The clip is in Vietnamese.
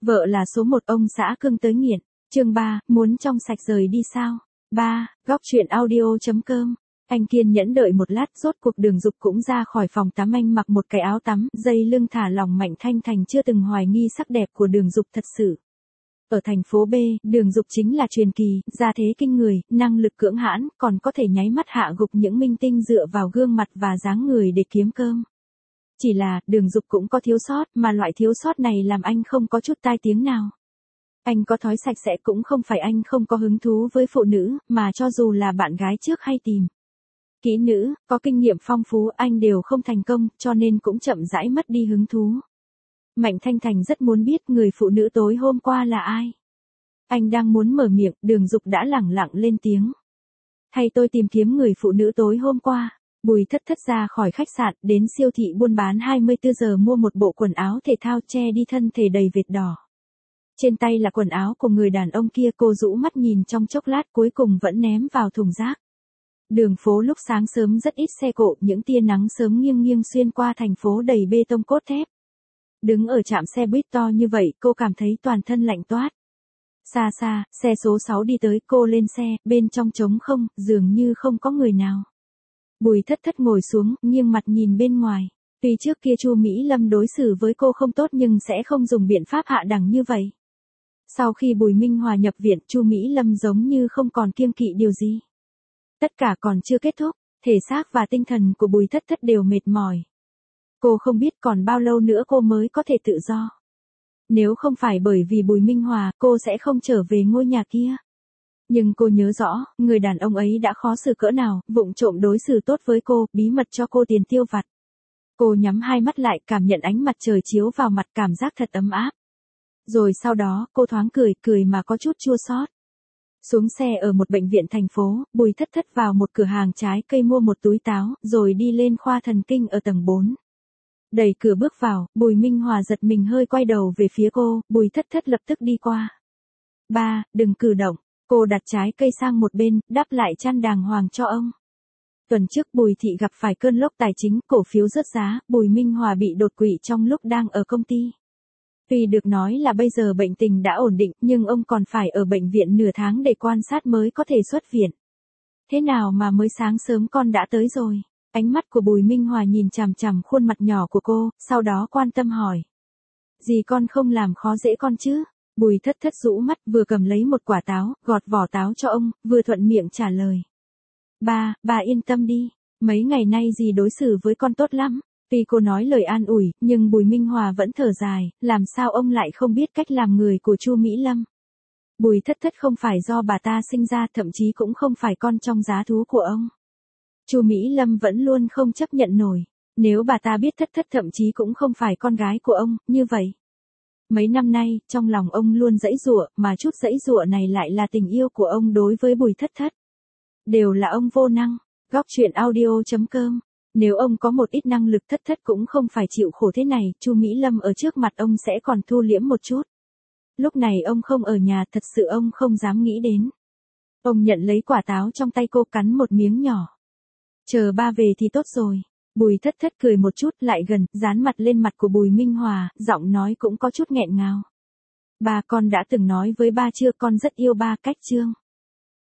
Vợ là số một ông xã cưng tới nghiện. Chương 3, muốn trong sạch rời đi sao? 3, góc chuyện audio.com. Anh kiên nhẫn đợi một lát, rốt cuộc Đường Dục cũng ra khỏi phòng tắm. Anh mặc một cái áo tắm, dây lưng thả lỏng, Mạnh Thanh Thành chưa từng hoài nghi sắc đẹp của Đường Dục thật sự. Ở thành phố B, Đường Dục chính là truyền kỳ, gia thế kinh người, năng lực cưỡng hãn, còn có thể nháy mắt hạ gục những minh tinh dựa vào gương mặt và dáng người để kiếm cơm. Chỉ là, Đường Dục cũng có thiếu sót, mà loại thiếu sót này làm anh không có chút tai tiếng nào. Anh có thói sạch sẽ, cũng không phải anh không có hứng thú với phụ nữ, mà cho dù là bạn gái trước hay tìm kỹ nữ, có kinh nghiệm phong phú, anh đều không thành công, cho nên cũng chậm rãi mất đi hứng thú. Mạnh Thanh Thành rất muốn biết người phụ nữ tối hôm qua là ai. Anh đang muốn mở miệng, Đường Dục đã lẳng lặng lên tiếng. Hay tôi tìm kiếm người phụ nữ tối hôm qua. Bùi Thất Thất ra khỏi khách sạn, đến siêu thị buôn bán 24 giờ mua một bộ quần áo thể thao che đi thân thể đầy vệt đỏ. Trên tay là quần áo của người đàn ông kia, cô rũ mắt nhìn trong chốc lát cuối cùng vẫn ném vào thùng rác. Đường phố lúc sáng sớm rất ít xe cộ, những tia nắng sớm nghiêng nghiêng xuyên qua thành phố đầy bê tông cốt thép. Đứng ở trạm xe buýt to như vậy, cô cảm thấy toàn thân lạnh toát. Xa xa, xe số 6 đi tới, cô lên xe, bên trong trống không, dường như không có người nào. Bùi Thất Thất ngồi xuống, nghiêng mặt nhìn bên ngoài. Tuy trước kia Chu Mỹ Lâm đối xử với cô không tốt nhưng sẽ không dùng biện pháp hạ đẳng như vậy. Sau khi Bùi Minh Hòa nhập viện, Chu Mỹ Lâm giống như không còn kiêng kỵ điều gì. Tất cả còn chưa kết thúc, thể xác và tinh thần của Bùi Thất Thất đều mệt mỏi. Cô không biết còn bao lâu nữa cô mới có thể tự do. Nếu không phải bởi vì Bùi Minh Hòa, cô sẽ không trở về ngôi nhà kia. Nhưng cô nhớ rõ, người đàn ông ấy đã khó xử cỡ nào, vụng trộm đối xử tốt với cô, bí mật cho cô tiền tiêu vặt. Cô nhắm hai mắt lại, cảm nhận ánh mặt trời chiếu vào mặt, cảm giác thật ấm áp. Rồi sau đó, cô thoáng cười, cười mà có chút chua xót. Xuống xe ở một bệnh viện thành phố, Bùi Thất Thất vào một cửa hàng trái cây mua một túi táo, rồi đi lên khoa thần kinh ở tầng 4. Đẩy cửa bước vào, Bùi Minh Hòa giật mình hơi quay đầu về phía cô, Bùi Thất Thất lập tức đi qua. Ba, đừng cử động. Cô đặt trái cây sang một bên, đắp lại chăn đàng hoàng cho ông. Tuần trước Bùi Thị gặp phải cơn lốc tài chính, cổ phiếu rớt giá, Bùi Minh Hòa bị đột quỵ trong lúc đang ở công ty. Tuy được nói là bây giờ bệnh tình đã ổn định, nhưng ông còn phải ở bệnh viện nửa tháng để quan sát mới có thể xuất viện. Thế nào mà mới sáng sớm con đã tới rồi? Ánh mắt của Bùi Minh Hòa nhìn chằm chằm khuôn mặt nhỏ của cô, sau đó quan tâm hỏi. Gì con không làm khó dễ con chứ? Bùi Thất Thất rũ mắt, vừa cầm lấy một quả táo, gọt vỏ táo cho ông, vừa thuận miệng trả lời. Bà yên tâm đi, mấy ngày nay dì đối xử với con tốt lắm. Tuy cô nói lời an ủi, nhưng Bùi Minh Hòa vẫn thở dài, làm sao ông lại không biết cách làm người của Chu Mỹ Lâm. Bùi Thất Thất không phải do bà ta sinh ra, thậm chí cũng không phải con trong giá thú của ông. Chu Mỹ Lâm vẫn luôn không chấp nhận nổi. Nếu bà ta biết Thất Thất thậm chí cũng không phải con gái của ông, như vậy. Mấy năm nay, trong lòng ông luôn giãy giụa, mà chút giãy giụa này lại là tình yêu của ông đối với Bùi Thất Thất. Đều là ông vô năng. Góc chuyện audio.com. Nếu ông có một ít năng lực, Thất Thất cũng không phải chịu khổ thế này, Chu Mỹ Lâm ở trước mặt ông sẽ còn thu liễm một chút. Lúc này ông không ở nhà, thật sự ông không dám nghĩ đến. Ông nhận lấy quả táo trong tay cô, cắn một miếng nhỏ. Chờ ba về thì tốt rồi. Bùi Thất Thất cười một chút, lại gần, dán mặt lên mặt của Bùi Minh Hòa, giọng nói cũng có chút nghẹn ngào. Ba, con đã từng nói với ba chưa, con rất yêu ba. Cách chương